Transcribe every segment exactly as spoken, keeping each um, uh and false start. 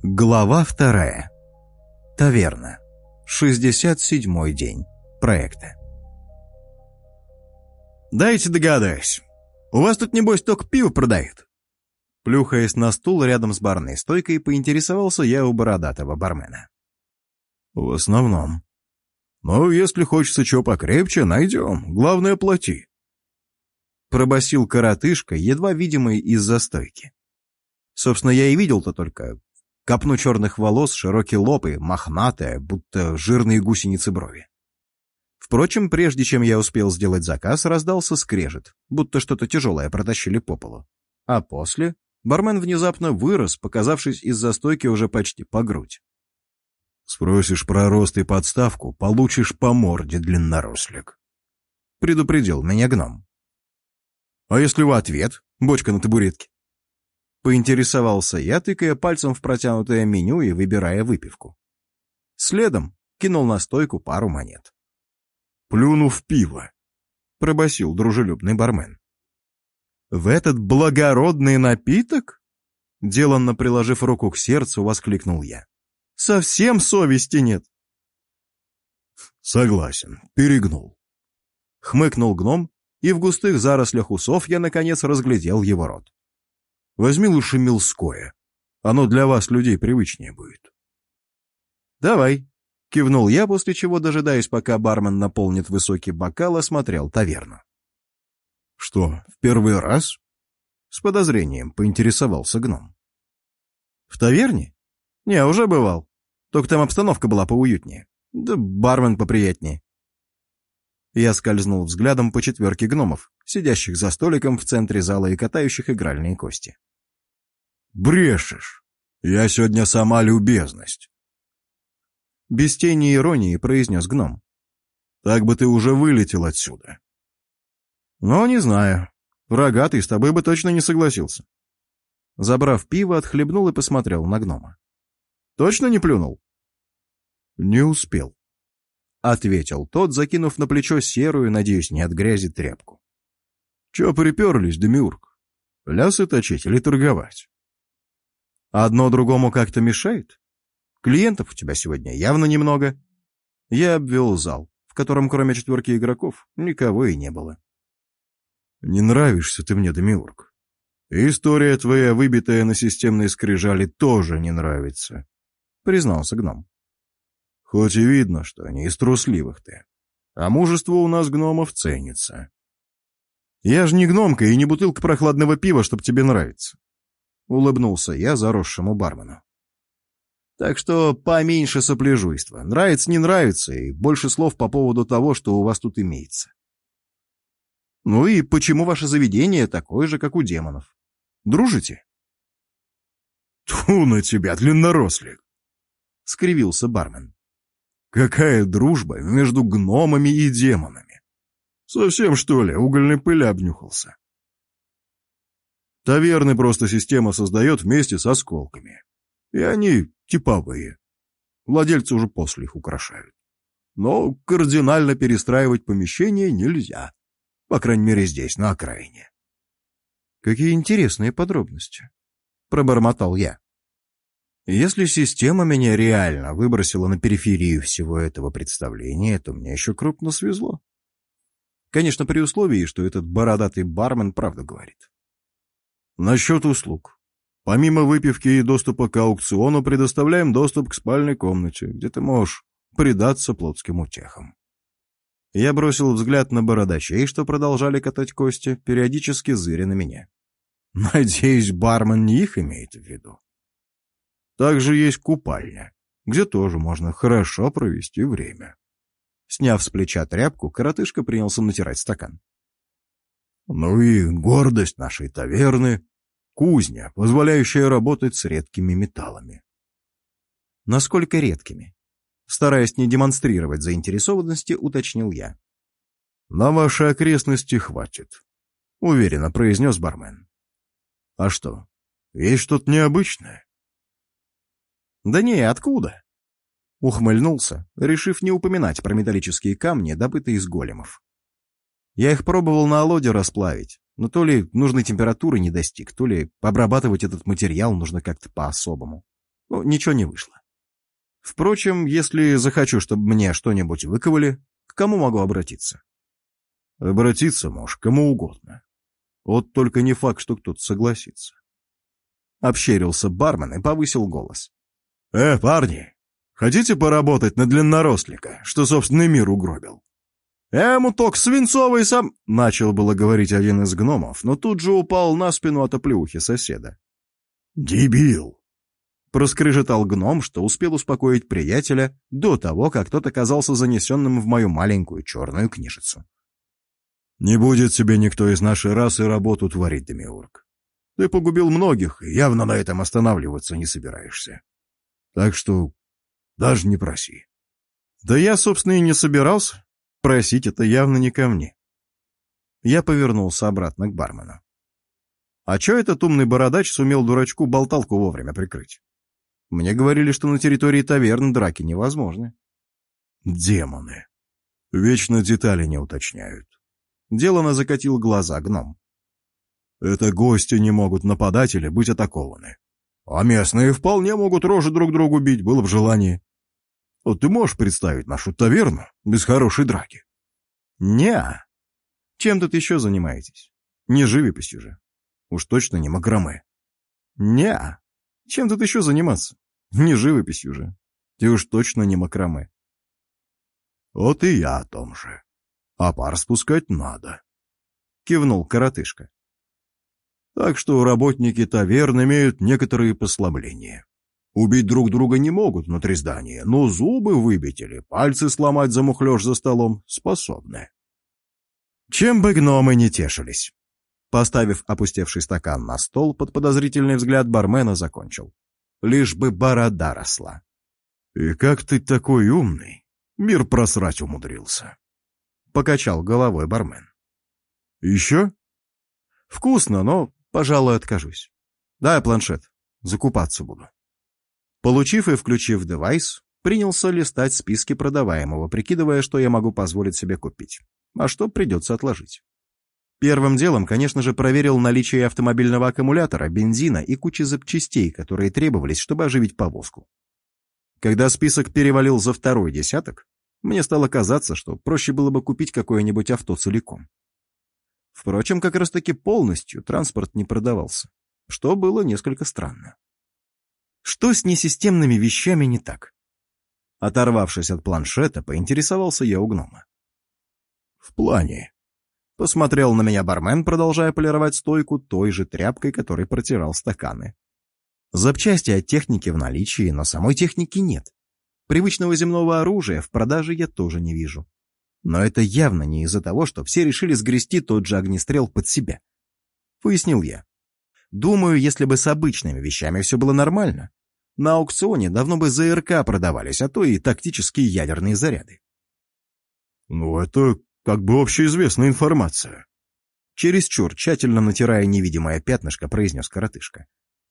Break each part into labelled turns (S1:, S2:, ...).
S1: Глава вторая. Таверна. шестьдесят седьмой день проекта. «Дайте догадаюсь. У вас тут, небось, только пиво продают?» Плюхаясь на стул рядом с барной стойкой, поинтересовался я у бородатого бармена. «В основном. Но если хочется чего покрепче, найдем. Главное, плати». Пробасил коротышка, едва видимый из-за стойки. Собственно, я и видел-то только копну черных волос, широкий лоб и мохнатые, будто жирные гусеницы брови. Впрочем, прежде чем я успел сделать заказ, раздался скрежет, будто что-то тяжелое протащили по полу. А после бармен внезапно вырос, показавшись из-за стойки уже почти по грудь. «Спросишь про рост и подставку, получишь по морде, длиннорослик», — предупредил меня гном. «А если в ответ бочка на табуретке?» Поинтересовался я, тыкая пальцем в протянутое меню и выбирая выпивку. Следом кинул на стойку пару монет. «Плюну в пиво», — пробасил дружелюбный бармен. «В этот благородный напиток?» Деланно приложив руку к сердцу, воскликнул я. «Совсем совести нет». «Согласен, перегнул», — хмыкнул гном, и в густых зарослях усов я, наконец, разглядел его рот. «Возьми лучше милское. Оно для вас, людей, привычнее будет». «Давай», — кивнул я, после чего, дожидаясь, пока бармен наполнит высокий бокал, осмотрел таверну. «Что, в первый раз?» — с подозрением поинтересовался гном. «В таверне? Не, уже бывал. Только там обстановка была поуютнее. Да бармен поприятнее». Я скользнул взглядом по четверке гномов, сидящих за столиком в центре зала и катающих игральные кости. «Брешешь! Я сегодня сама любезность!» Без тени иронии произнес гном. «Так бы ты уже вылетел отсюда». «Ну, не знаю. Рогатый с тобой бы точно не согласился». Забрав пиво, отхлебнул и посмотрел на гнома. «Точно не плюнул?» «Не успел», — ответил тот, закинув на плечо серую, надеюсь, не от грязи, тряпку. «Чё приперлись, Демиург? Лясы точить или торговать?» «Одно другому как-то мешает? Клиентов у тебя сегодня явно немного». Я обвел зал, в котором кроме четверки игроков никого и не было. «Не нравишься ты мне, Демиург. История твоя, выбитая на системной скрижали, тоже не нравится», — признался гном. «Хоть и видно, что не из трусливых ты, а мужество у нас гномов ценится». «Я же не гномка и не бутылка прохладного пива, чтоб тебе нравиться», — улыбнулся я заросшему бармену. «Так что поменьше сопляжуйства. Нравится, не нравится, и больше слов по поводу того, что у вас тут имеется. Ну и почему ваше заведение такое же, как у демонов? Дружите?»
S2: «Тьфу на тебя, длиннорослик!» — скривился бармен. «Какая дружба между гномами и демонами? Совсем, что ли, угольной пыли обнюхался?» «Таверны просто система создает вместе с осколками. И они типовые. Владельцы уже после их украшают. Но кардинально перестраивать помещение нельзя. По крайней мере, здесь, на окраине».
S1: «Какие интересные подробности», — пробормотал я. «Если система меня реально выбросила на периферию всего этого представления, то мне еще крупно свезло. Конечно, при условии, что этот бородатый бармен правду говорит».
S2: «Насчет услуг. Помимо выпивки и доступа к аукциону, предоставляем доступ к спальной комнате, где ты можешь предаться плотским утехам».
S1: Я бросил взгляд на бородачей, что продолжали катать кости, периодически зыря на меня. Надеюсь, бармен не их имеет в виду.
S2: Также есть купальня, где тоже можно хорошо провести время.
S1: Сняв с плеча тряпку, коротышка принялся натирать стакан.
S2: Ну и гордость нашей таверны — кузня, позволяющая работать с редкими металлами.
S1: Насколько редкими? Стараясь не демонстрировать заинтересованности, уточнил я.
S2: «На ваши окрестности хватит», — уверенно произнес бармен. «А что, есть что-то необычное?»
S1: «Да не, откуда?» Ухмыльнулся, решив не упоминать про металлические камни, добытые из големов. Я их пробовал на Алоде расплавить, но то ли нужной температуры не достиг, то ли обрабатывать этот материал нужно как-то по-особому. Ну, ничего не вышло. Впрочем, если захочу, чтобы мне что-нибудь выковали, к кому могу обратиться?
S2: Обратиться можешь кому угодно. Вот только не факт, что кто-то согласится.
S1: Общерился бармен и повысил голос.
S2: «Э, парни, хотите поработать на длиннорослика, что собственный мир угробил?»
S1: «Э, муток, свинцовый сам...» — начал было говорить один из гномов, но тут же упал на спину от оплеухи соседа.
S2: «Дебил!»
S1: — проскрежетал гном, что успел успокоить приятеля до того, как тот оказался занесенным в мою маленькую черную книжицу.
S2: «Не будет тебе никто из нашей расы работу творить, Демиург. Ты погубил многих и явно на этом останавливаться не собираешься. Так что даже не проси».
S1: «Да я, собственно, и не собирался. Просить это явно не ко мне». Я повернулся обратно к бармену. «А чё этот умный бородач сумел дурачку болталку вовремя прикрыть? Мне говорили, что на территории таверн драки невозможны».
S2: «Демоны. Вечно детали не уточняют».
S1: Делано закатил глаза гном.
S2: «Это гости не могут нападать или быть атакованы. А местные вполне могут рожи друг другу бить, было бы желание. Вот ты можешь представить нашу таверну без хорошей драки?»
S1: «Не-а. Чем тут еще занимаетесь? Не живописью же. Уж точно не макраме». «Не-а. Чем тут еще заниматься? Не живописью же. И уж точно не макраме».
S2: «Вот и я о том же. А пар спускать надо», —
S1: кивнул коротышка.
S2: «Так что работники таверн имеют некоторые послабления. Убить друг друга не могут внутри здания, но зубы выбить или пальцы сломать за мухлёж за столом способны».
S1: Чем бы гномы не тешились. Поставив опустевший стакан на стол, под подозрительный взгляд бармена закончил. Лишь бы борода росла.
S2: «И как ты такой умный, мир просрать умудрился?»
S1: — покачал головой бармен.
S2: «Еще?»
S1: «Вкусно, но, пожалуй, откажусь. Дай планшет, закупаться буду». Получив и включив девайс, принялся листать списки продаваемого, прикидывая, что я могу позволить себе купить, а что придется отложить. Первым делом, конечно же, проверил наличие автомобильного аккумулятора, бензина и кучи запчастей, которые требовались, чтобы оживить повозку. Когда список перевалил за второй десяток, мне стало казаться, что проще было бы купить какое-нибудь авто целиком. Впрочем, как раз-таки полностью транспорт не продавался, что было несколько странно. Что с несистемными вещами не так? Оторвавшись от планшета, поинтересовался я у гнома.
S2: «В плане?»
S1: — посмотрел на меня бармен, продолжая полировать стойку той же тряпкой, которой протирал стаканы. Запчасти от техники в наличии, но самой техники нет. Привычного земного оружия в продаже я тоже не вижу. Но это явно не из-за того, что все решили сгрести тот же огнестрел под себя. Пояснил я. Думаю, если бы с обычными вещами все было нормально, на аукционе давно бы ЗРК продавались, а то и тактические ядерные заряды.
S2: «Ну, это как бы общеизвестная информация»,
S1: — чересчур тщательно натирая невидимое пятнышко, произнес коротышка.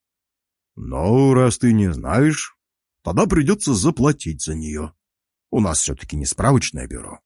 S2: «Но раз ты не знаешь, тогда придется заплатить за нее. У нас все-таки не справочное бюро».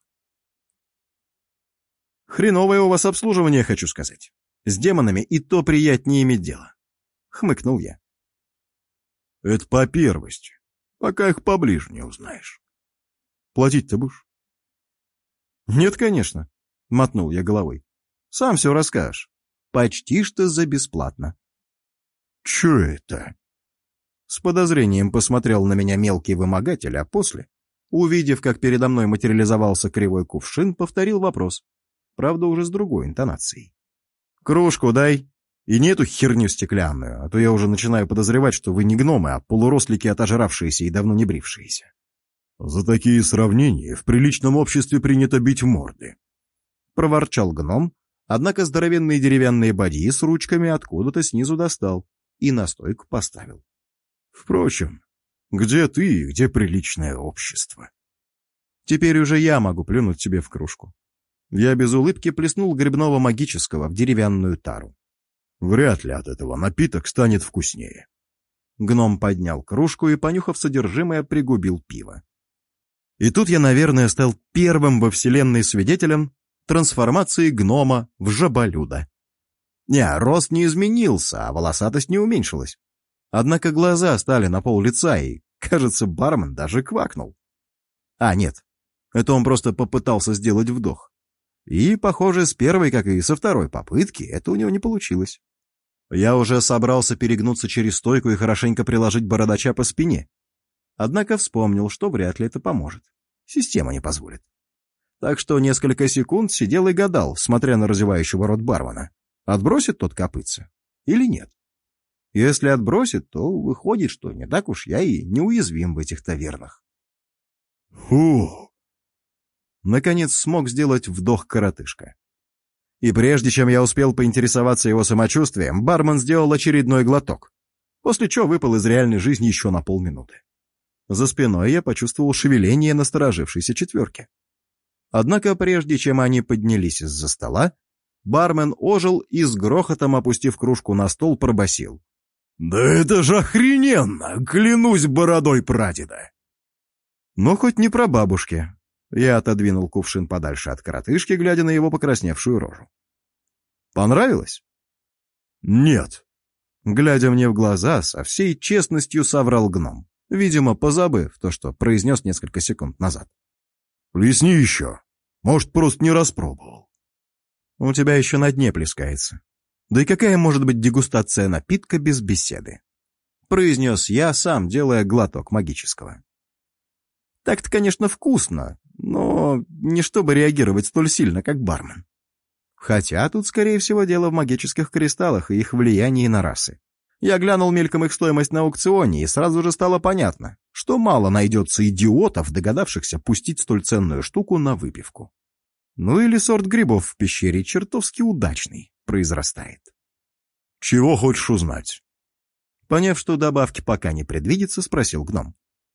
S1: «Хреновое у вас обслуживание, хочу сказать. С демонами и то приятнее иметь дело», — хмыкнул я.
S2: «Это по первости, пока их поближе не узнаешь. Платить-то будешь?»
S1: «Нет, конечно», — мотнул я головой. «Сам все расскажешь. Почти что за бесплатно».
S2: «Че это?»
S1: С подозрением посмотрел на меня мелкий вымогатель, а после, увидев, как передо мной материализовался кривой кувшин, повторил вопрос, правда уже с другой интонацией. «Кружку дай, и не эту херню стеклянную, а то я уже начинаю подозревать, что вы не гномы, а полурослики, отожравшиеся и давно не брившиеся».
S2: «За такие сравнения в приличном обществе принято бить в морды»,
S1: — проворчал гном, однако здоровенные деревянные бадьи с ручками откуда-то снизу достал и на стойку поставил.
S2: «Впрочем, где ты и где приличное общество?»
S1: Теперь уже я могу плюнуть себе в кружку. Я без улыбки плеснул грибного магического в деревянную тару.
S2: «Вряд ли от этого напиток станет вкуснее».
S1: Гном поднял кружку и, понюхав содержимое, пригубил пиво. И тут я, наверное, стал первым во вселенной свидетелем трансформации гнома в жаболюда. Не, рост не изменился, а волосатость не уменьшилась. Однако глаза стали на пол лица, и, кажется, бармен даже квакнул. А, нет, это он просто попытался сделать вдох. И, похоже, с первой, как и со второй попытки, это у него не получилось. Я уже собрался перегнуться через стойку и хорошенько приложить бородача по спине. Однако вспомнил, что вряд ли это поможет. Система не позволит. Так что несколько секунд сидел и гадал, смотря на разевающего рот бармена, отбросит тот копытце или нет. Если отбросит, то выходит, что не так уж я и неуязвим в этих тавернах.
S2: Фу!
S1: Наконец смог сделать вдох коротышка. И прежде чем я успел поинтересоваться его самочувствием, бармен сделал очередной глоток, после чего выпал из реальной жизни еще на полминуты. За спиной я почувствовал шевеление насторожившейся четверки. Однако прежде чем они поднялись из-за стола, бармен ожил и с грохотом, опустив кружку на стол, пробасил:
S2: «Да это же охрененно! Клянусь бородой прадеда!»
S1: Но хоть не про бабушки. Я отодвинул кувшин подальше от коротышки, глядя на его покрасневшую рожу. «Понравилось?»
S2: «Нет».
S1: Глядя мне в глаза, со всей честностью соврал гном, видимо, позабыв то, что произнес несколько секунд назад.
S2: «Плесни еще. Может, просто не распробовал».
S1: «У тебя еще на дне плескается. Да и какая может быть дегустация напитка без беседы?» Произнес я, сам делая глоток магического. Так-то, конечно, вкусно, но не чтобы реагировать столь сильно, как бармен. Хотя тут, скорее всего, дело в магических кристаллах и их влиянии на расы. Я глянул мельком их стоимость на аукционе, и сразу же стало понятно, что мало найдется идиотов, догадавшихся пустить столь ценную штуку на выпивку. Ну или сорт грибов в пещере чертовски удачный произрастает.
S2: «Чего хочешь узнать?»
S1: Поняв, что добавки пока не предвидится, спросил гном.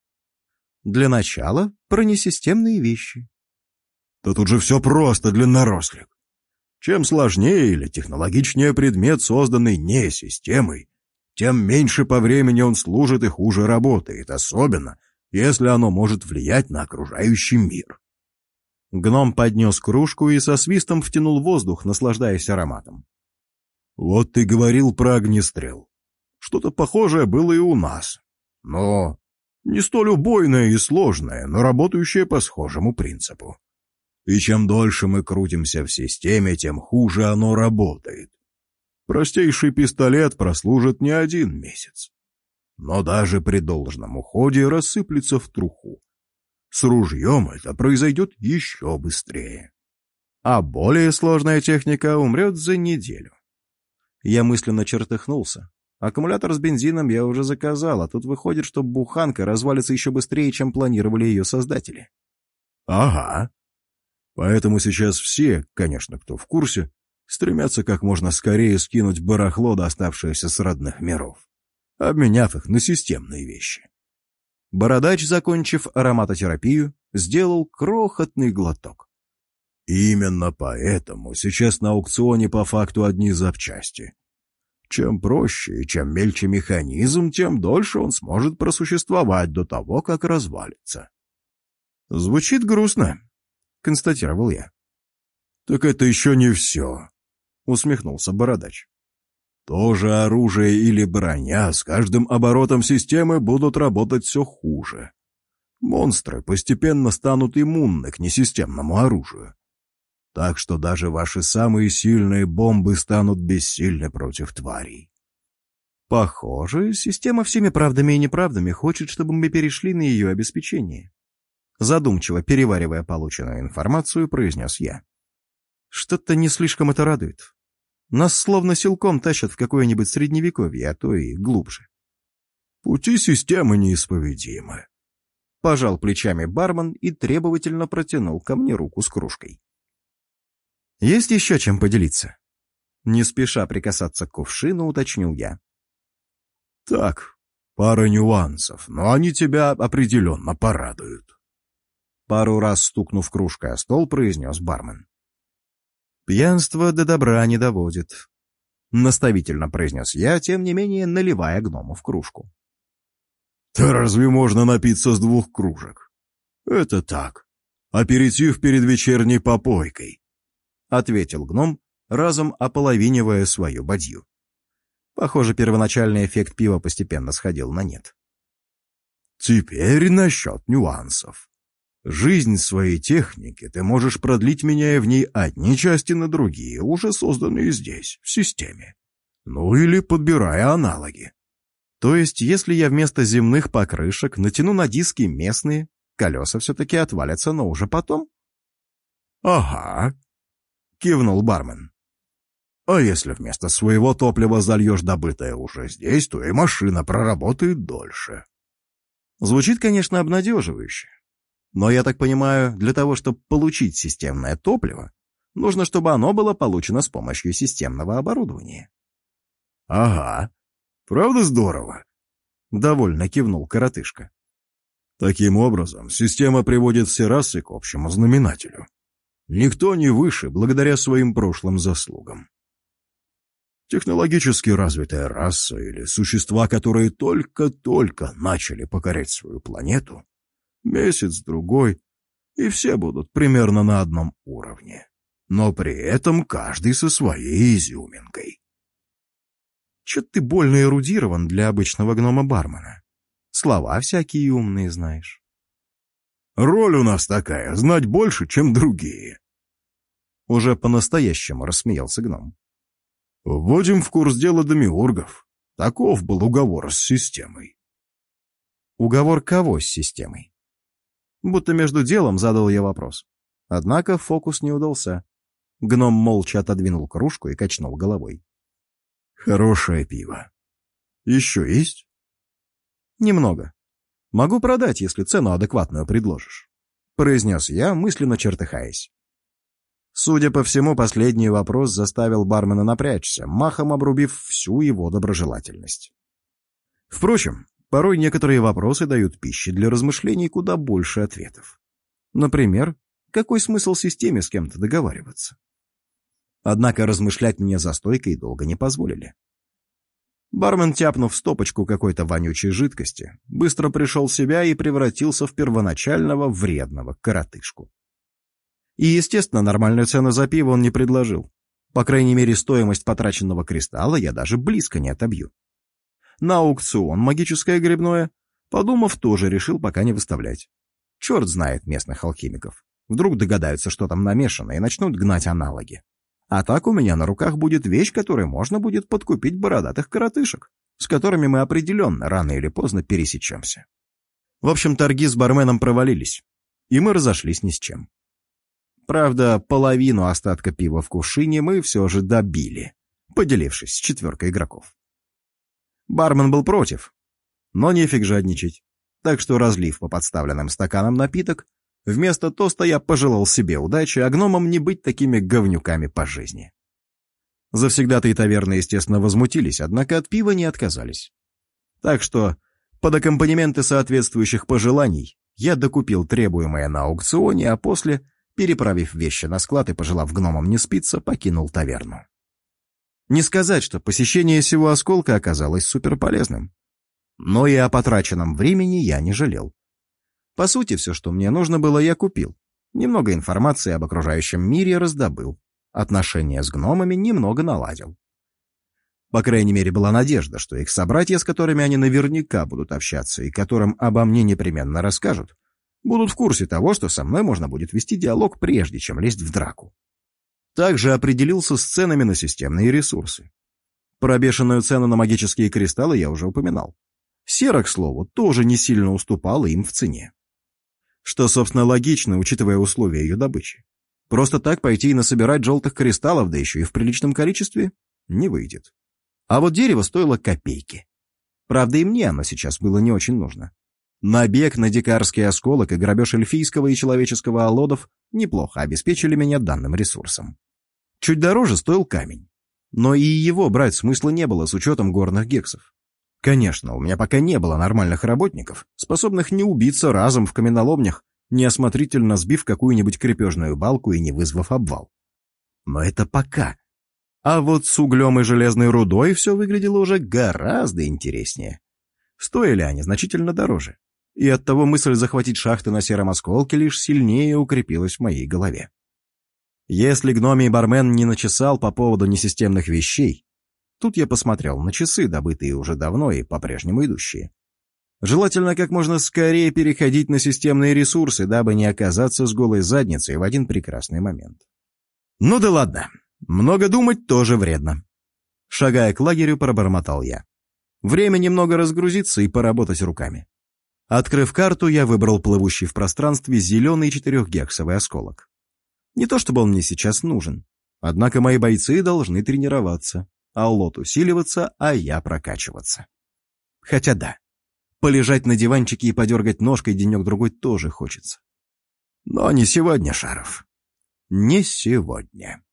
S1: «Для начала про несистемные вещи».
S2: «Да тут же все просто, длиннорослик. Чем сложнее или технологичнее предмет, созданный не системой, тем меньше по времени он служит и хуже работает, особенно если оно может влиять на окружающий мир».
S1: Гном поднес кружку и со свистом втянул воздух, наслаждаясь ароматом.
S2: «Вот ты говорил про огнестрел. Что-то похожее было и у нас. Но не столь убойное и сложное, но работающее по схожему принципу. И чем дольше мы крутимся в системе, тем хуже оно работает. Простейший пистолет прослужит не один месяц. Но даже при должном уходе рассыплется в труху. С ружьем это произойдет еще быстрее.
S1: А более сложная техника умрет за неделю. Я мысленно чертыхнулся. Аккумулятор с бензином я уже заказал, а тут выходит, что буханка развалится еще быстрее, чем планировали ее создатели.
S2: Ага. Поэтому сейчас все, конечно, кто в курсе, стремятся как можно скорее скинуть барахло, доставшееся с родных миров, обменяв их на системные вещи.
S1: Бородач, закончив ароматотерапию, сделал крохотный глоток.
S2: Именно поэтому сейчас на аукционе по факту одни запчасти. Чем проще и чем мельче механизм, тем дольше он сможет просуществовать до того, как развалится.
S1: «Звучит грустно», — констатировал я.
S2: «Так это еще не все», — усмехнулся Бородач. «То же оружие или броня с каждым оборотом системы будут работать все хуже. Монстры постепенно станут иммунны к несистемному оружию. Так что даже ваши самые сильные бомбы станут бессильны против тварей».
S1: «Похоже, система всеми правдами и неправдами хочет, чтобы мы перешли на ее обеспечение». Задумчиво переваривая полученную информацию, произнес я. «Что-то не слишком это радует. Нас словно силком тащат в какое-нибудь средневековье, а то и глубже».
S2: «Пути системы неисповедимы»,
S1: — пожал плечами бармен и требовательно протянул ко мне руку с кружкой. «Есть еще чем поделиться?» Не спеша прикасаться к кувшину, уточнил я.
S2: «Так, пара нюансов, но они тебя определенно порадуют».
S1: Пару раз стукнув кружкой о стол, произнес бармен. «Пьянство до добра не доводит», — наставительно произнес я, тем не менее наливая гному в кружку.
S2: «Да разве можно напиться с двух кружек? Это так, аперитив перед вечерней попойкой», — ответил гном, разом ополовинивая свою бадью.
S1: Похоже, первоначальный эффект пива постепенно сходил на нет.
S2: Теперь насчет нюансов. Жизнь своей техники ты можешь продлить, меняя в ней одни части на другие, уже созданные здесь, в системе. Ну или подбирая аналоги.
S1: То есть, если я вместо земных покрышек натяну на диски местные, колеса все-таки отвалятся, но уже потом?
S2: Ага, кивнул бармен. А если вместо своего топлива зальешь добытое уже здесь, то и машина проработает дольше.
S1: Звучит, конечно, обнадеживающе. Но, я так понимаю, для того, чтобы получить системное топливо, нужно, чтобы оно было получено с помощью системного оборудования.
S2: Ага, правда здорово?
S1: Довольно кивнул коротышка.
S2: Таким образом, система приводит все расы к общему знаменателю. Никто не выше благодаря своим прошлым заслугам. Технологически развитая раса или существа, которые только-только начали покорять свою планету, месяц-другой, и все будут примерно на одном уровне. Но при этом каждый со своей изюминкой.
S1: Чё-то ты больно эрудирован для обычного гнома-бармена. Слова всякие умные знаешь.
S2: Роль у нас такая, знать больше, чем другие.
S1: Уже по-настоящему рассмеялся гном.
S2: Вводим в курс дела демиургов. Таков был уговор с системой.
S1: Уговор кого с системой? Будто между делом задал я вопрос. Однако фокус не удался. Гном молча отодвинул кружку и качнул головой.
S2: Хорошее пиво. Еще есть?
S1: Немного. Могу продать, если цену адекватную предложишь, произнес я, мысленно чертыхаясь. Судя по всему, последний вопрос заставил бармена напрячься, махом обрубив всю его доброжелательность. Впрочем, порой некоторые вопросы дают пищи для размышлений куда больше ответов. Например, какой смысл системе с кем-то договариваться? Однако размышлять мне за стойкой долго не позволили. Бармен, тяпнув стопочку какой-то вонючей жидкости, быстро пришел в себя и превратился в первоначального вредного коротышку. И, естественно, нормальную цену за пиво он не предложил. По крайней мере, стоимость потраченного кристалла я даже близко не отобью. На аукцион магическое грибное, подумав, тоже решил пока не выставлять. Черт знает местных алхимиков. Вдруг догадаются, что там намешано, и начнут гнать аналоги. А так у меня на руках будет вещь, которой можно будет подкупить бородатых коротышек, с которыми мы определенно рано или поздно пересечемся. В общем, торги с барменом провалились, и мы разошлись ни с чем. Правда, половину остатка пива в кувшине мы все же добили, поделившись с четверкой игроков. Бармен был против, но нефиг жадничать, так что, разлив по подставленным стаканам напиток, вместо тоста я пожелал себе удачи, а гномам не быть такими говнюками по жизни. Завсегдатые таверны, естественно, возмутились, однако от пива не отказались. Так что, под аккомпанементы соответствующих пожеланий, я докупил требуемое на аукционе, а после, переправив вещи на склад и пожелав гномам не спиться, покинул таверну. Не сказать, что посещение сего осколка оказалось суперполезным, но и о потраченном времени я не жалел. По сути, все, что мне нужно было, я купил. Немного информации об окружающем мире раздобыл. Отношения с гномами немного наладил. По крайней мере, была надежда, что их собратья, с которыми они наверняка будут общаться и которым обо мне непременно расскажут, будут в курсе того, что со мной можно будет вести диалог, прежде чем лезть в драку. Также определился с ценами на системные ресурсы. Про бешеную цену на магические кристаллы я уже упоминал. Сера, к слову, тоже не сильно уступала им в цене. Что, собственно, логично, учитывая условия ее добычи. Просто так пойти и насобирать желтых кристаллов, да еще и в приличном количестве, не выйдет. А вот дерево стоило копейки. Правда, и мне оно сейчас было не очень нужно. Набег на дикарский осколок и грабеж эльфийского и человеческого алодов неплохо обеспечили меня данным ресурсом. Чуть дороже стоил камень. Но и его брать смысла не было с учетом горных гексов. Конечно, у меня пока не было нормальных работников, способных не убиться разом в каменоломнях, неосмотрительно сбив какую-нибудь крепежную балку и не вызвав обвал. Но это пока. А вот с углем и железной рудой все выглядело уже гораздо интереснее. Стоили они значительно дороже. И оттого мысль захватить шахты на сером осколке лишь сильнее укрепилась в моей голове. Если гномий бармен не начесал по поводу несистемных вещей, Тут я посмотрел на часы, добытые уже давно и по-прежнему идущие. Желательно как можно скорее переходить на системные ресурсы, дабы не оказаться с голой задницей в один прекрасный момент. Ну да ладно, много думать тоже вредно. Шагая к лагерю, пробормотал я. Время немного разгрузиться и поработать руками. Открыв карту, я выбрал плывущий в пространстве зеленый четырехгексовый осколок. Не то чтобы он мне сейчас нужен, однако мои бойцы должны тренироваться, а лот усиливаться, а я прокачиваться. Хотя да, полежать на диванчике и подергать ножкой денек-другой тоже хочется. Но не сегодня, Шаров. Не сегодня.